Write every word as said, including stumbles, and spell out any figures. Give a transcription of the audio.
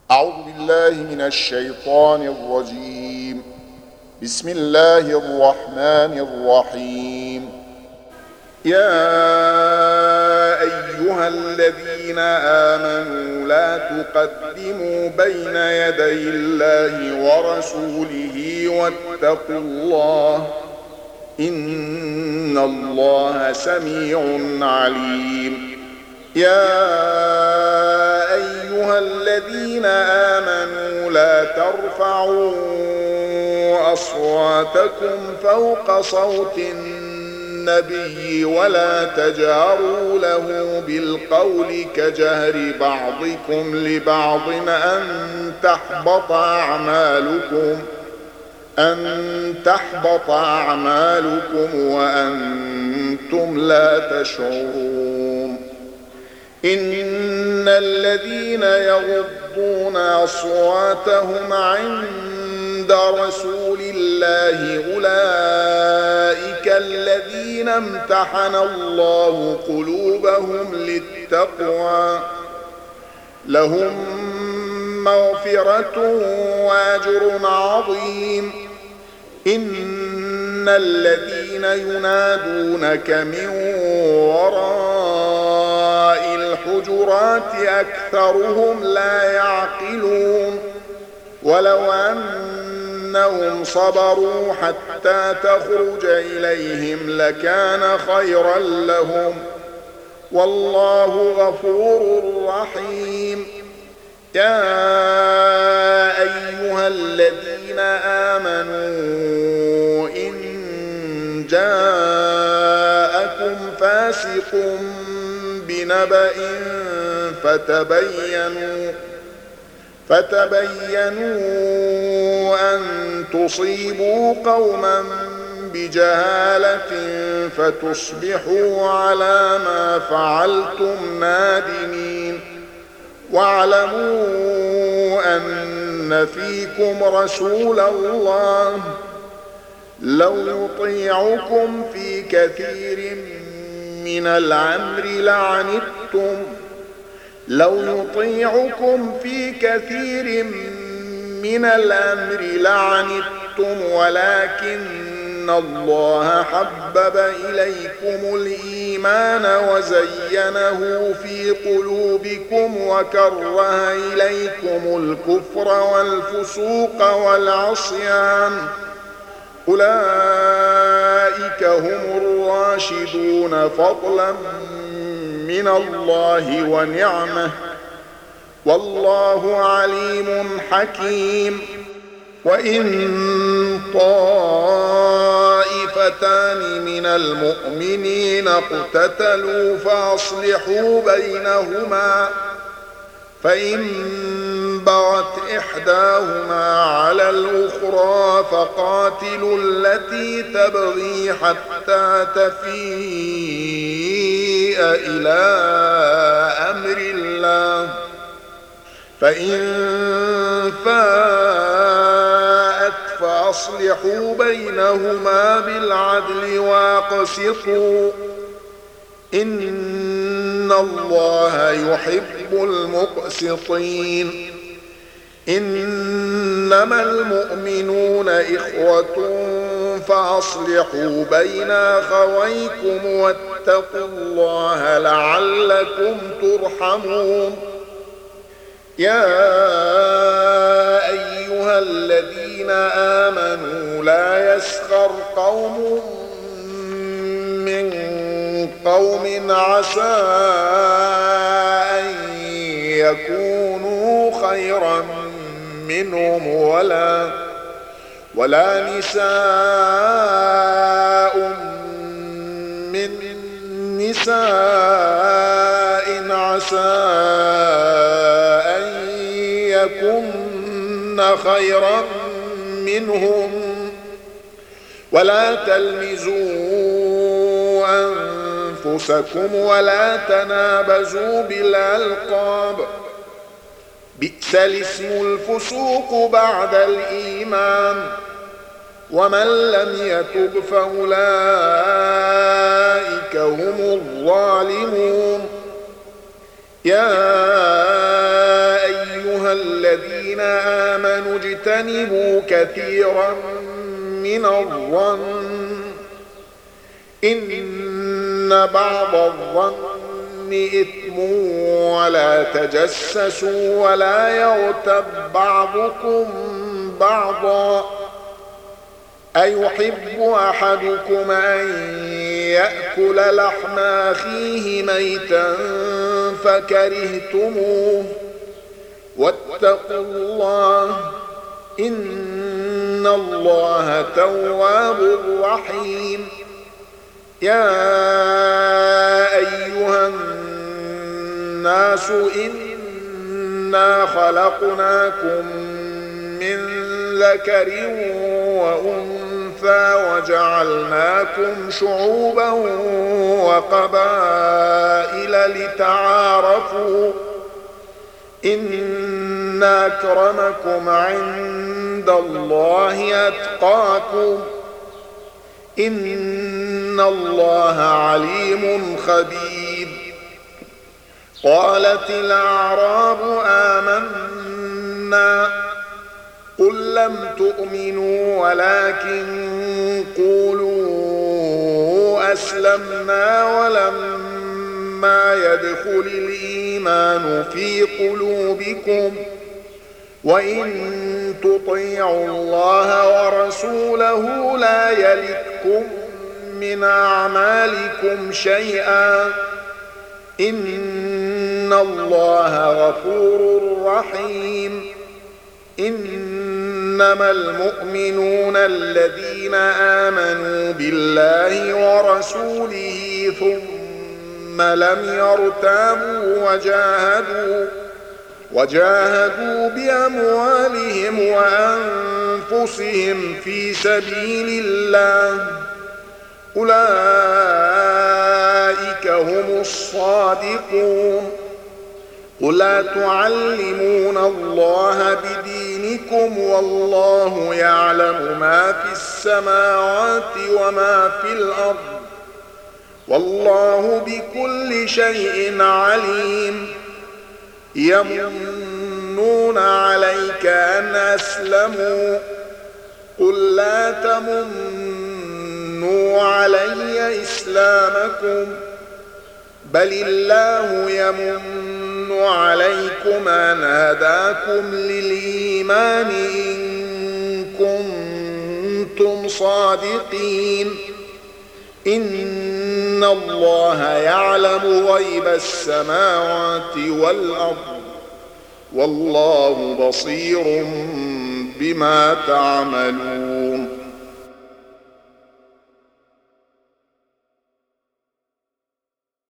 أعوذ بالله من الشيطان الرجيم. بسم الله الرحمن الرحيم. يا أيها الذين آمنوا لا تقدموا بين يدي الله ورسوله واتقوا الله إن الله سميع عليم. يا أيها الذين آمنوا لا ترفعوا أصواتكم فوق صوت النبي ولا تجهروا له بالقول كجهر بعضكم لبعض أن تحبط أعمالكم أن تحبط أعمالكم وأنتم لا تشعرون. إن الذين يغضون أصواتهم عند رسول الله أولئك الذين امتحن الله قلوبهم للتقوى لهم مغفرة وأجر عظيم. إن الذين ينادونك من وراء الحجرات أكثرهم لا يعقلون. ولو أنهم صبروا حتى تخرج إليهم لكان خيرا لهم والله غفور رحيم. يا أيها الذين آمنوا إن جاءكم فاسق بنبأ فتبينوا فتبينوا أن تصيبوا قوما بجهالة فتصبحوا على ما فعلتم نادمين. واعلموا أن فيكم رسول الله لو يطيعكم في كثير من الأمر لعنتم لو يطيعكم في كثير من الأمر لعنتم ولكن الله حبب إليكم الإيمان وزينه في قلوبكم وكره إليكم الكفر والفسوق والعصيان أولئك هم الراشدون فضلا من الله ونعمه والله عليم حكيم. وإن طائفتان من المؤمنين اقتتلوا فأصلحوا بينهما فإن بغت إحداهما على الأخرى فقاتلوا التي تبغي حتى تفيء إلى أمر الله فإن فاءت فأصلحوا بينهما بالعدل واقسطوا إن الله يحب المقسطين. إنما المؤمنون إخوة فأصلحوا بين أخويكم واتقوا الله لعلكم ترحمون. يا أيها الذين آمنوا لا يسخر قوم من قوم عسى أن يكونوا خيرا منهم ولا ولا نساء من نساء عسى أن يكن خيرا منهم ولا تلمزوا أنفسكم ولا تنابزوا بالألقاب بئس الاسم الفسوق بعد الإيمان ومن لم يتب فأولئك هم الظالمون. يا أيها الذين الذين آمنوا اجتنبوا كثيرا من الظن إن بعض الظن إثم ولا تجسسوا ولا يغتب بعضكم بعضا أيحب أحدكم أن يأكل لحم أخيه ميتا فكرهتموه واتقوا الله إن الله تواب رحيم يا أيها الناس إنا خلقناكم من ذكر وأنثى وجعلناكم شعوبا وقبائل لتعارفوا إن أكرمكم عند الله أتقاكم إن الله عليم خبير قالت الأعراب آمنا قل لم تؤمنوا ولكن قولوا أسلمنا ولما يدخل الإيمان في قلوبكم وإن تطيعوا الله ورسوله لا يلتكم من أعمالكم شيئا إن الله غفور رحيم إنما المؤمنون الذين آمنوا بالله ورسوله ثم لم يرتابوا وجاهدوا وجاهدوا بأموالهم وأنفسهم في سبيل الله أولئك هم الصادقون قل أتعلمون الله بدينكم والله يعلم ما في السماوات وما في الأرض والله بكل شيء عليم يمنون عليك أن أسلموا قل لا تمنوا علي إسلامكم بل الله يمن عليكم أن هداكم للإيمان إن كنتم صادقين إن الله يعلم غيب السماوات والأرض والله بصير بما تعملون